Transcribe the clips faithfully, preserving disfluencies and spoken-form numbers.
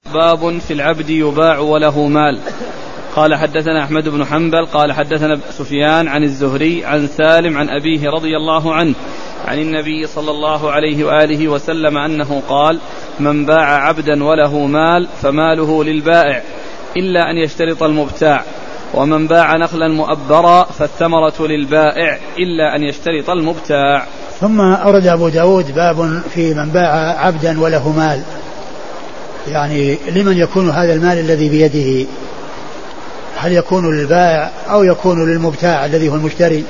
باب في العبد يباع وله مال. قال حدثنا أحمد بن حنبل قال حدثنا سفيان عن الزهري عن سالم عن أبيه رضي الله عنه عن النبي صلى الله عليه وآله وسلم أنه قال: من باع عبدا وله مال فماله للبائع إلا أن يشترط المبتاع، ومن باع نخلا مؤبرا فالثمرة للبائع إلا أن يشترط المبتاع. ثم أورد أبو داود باب في من باع عبدا وله مال، يعني لمن يكون هذا المال الذي بيده؟ هل يكون للبائع أو يكون للمبتاع الذي هو المشتري؟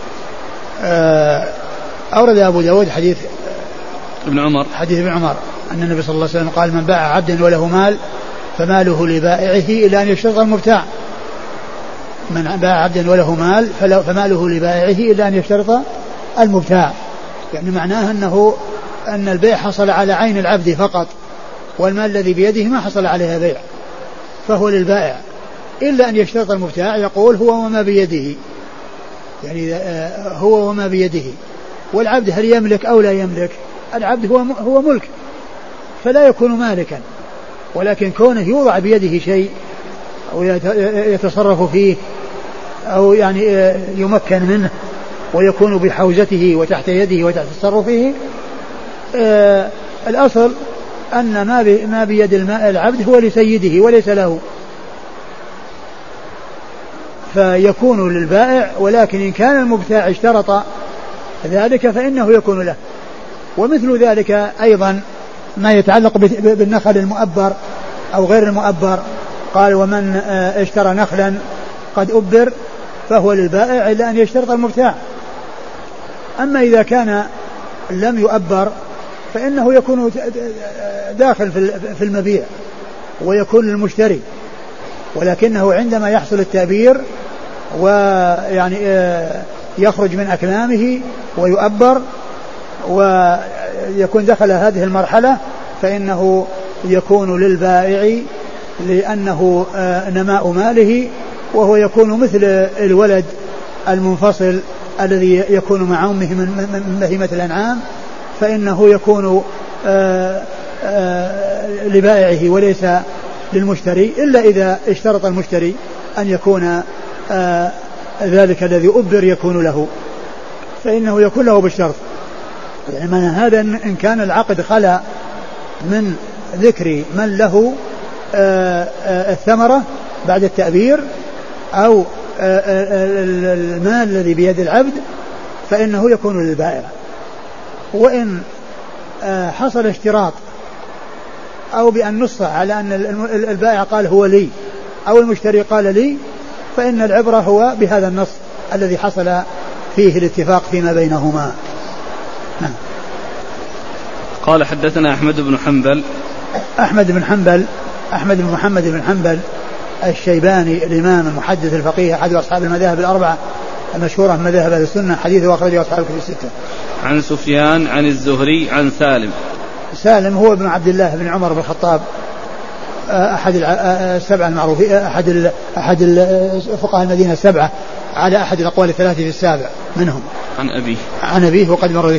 أورد أبو داود حديث ابن عمر حديث ابن عمر أن النبي صلى الله عليه وسلم قال: من باع عبدا وله مال فماله لبائعه إلا أن يشترط المبتاع. من باع عبدا وله مال فماله لبائعه إلا أن يشترط المبتاع، يعني معناه أنه أن البيع حصل على عين العبد فقط، والمال الذي بيده ما حصل عليها بيع، فهو للبائع إلا أن يشترط المبتاع، يقول هو وما بيده، يعني هو وما بيده. والعبد هل يملك أو لا يملك؟ العبد هو هو ملك فلا يكون مالكا، ولكن كونه يوضع بيده شيء أو يتصرف فيه أو يعني يمكن منه ويكون بحوزته وتحت يده وتحت تصرفه، آه الأصل أن ما ما بيد العبد هو لسيده وليس له، فيكون للبائع. ولكن إن كان المبتاع اشترط ذلك فإنه يكون له. ومثل ذلك أيضا ما يتعلق بالنخل المؤبر أو غير المؤبر، قال: ومن اشترى نخلا قد أبر فهو للبائع إلا أن يشترط المبتاع. أما إذا كان لم يؤبر فإنه يكون داخل في المبيع ويكون للمشتري، ولكنه عندما يحصل التأبير ويعني يخرج من أكمامه ويؤبر ويكون دخل هذه المرحلة فإنه يكون للبائع، لأنه نماء ماله، وهو يكون مثل الولد المنفصل الذي يكون مع أمه من بهيمة الأنعام، فإنه يكون لبائعه وليس للمشتري، إلا إذا اشترط المشتري أن يكون ذلك الذي أبر يكون له، فإنه يكون له بالشرط. يعني من هذا إن كان العقد خلا من ذكر من له الثمرة بعد التأبير أو المال الذي بيد العبد فإنه يكون للبائع. وإن حصل اشتراط أو بأن نص على أن البائع قال هو لي أو المشتري قال لي، فإن العبرة هو بهذا النص الذي حصل فيه الاتفاق فيما بينهما. نعم. قال حدثنا أحمد بن حنبل أحمد بن حنبل أحمد بن محمد بن حنبل الشيباني الإمام المحدث الفقيه أحد أصحاب المذاهب الأربعة المشهورة من مذاهب أهل السنة، حديثه أخرجه أصحاب الكتب الستة. عن سفيان عن الزهري عن سالم. سالم هو ابن عبد الله بن عمر بن الخطاب أحد السبعة المعروفين، أحد أحد فقهاء المدينة السبعة على أحد الأقوال الثلاثة في السابع منهم. عن أبيه عن أبيه وقد مر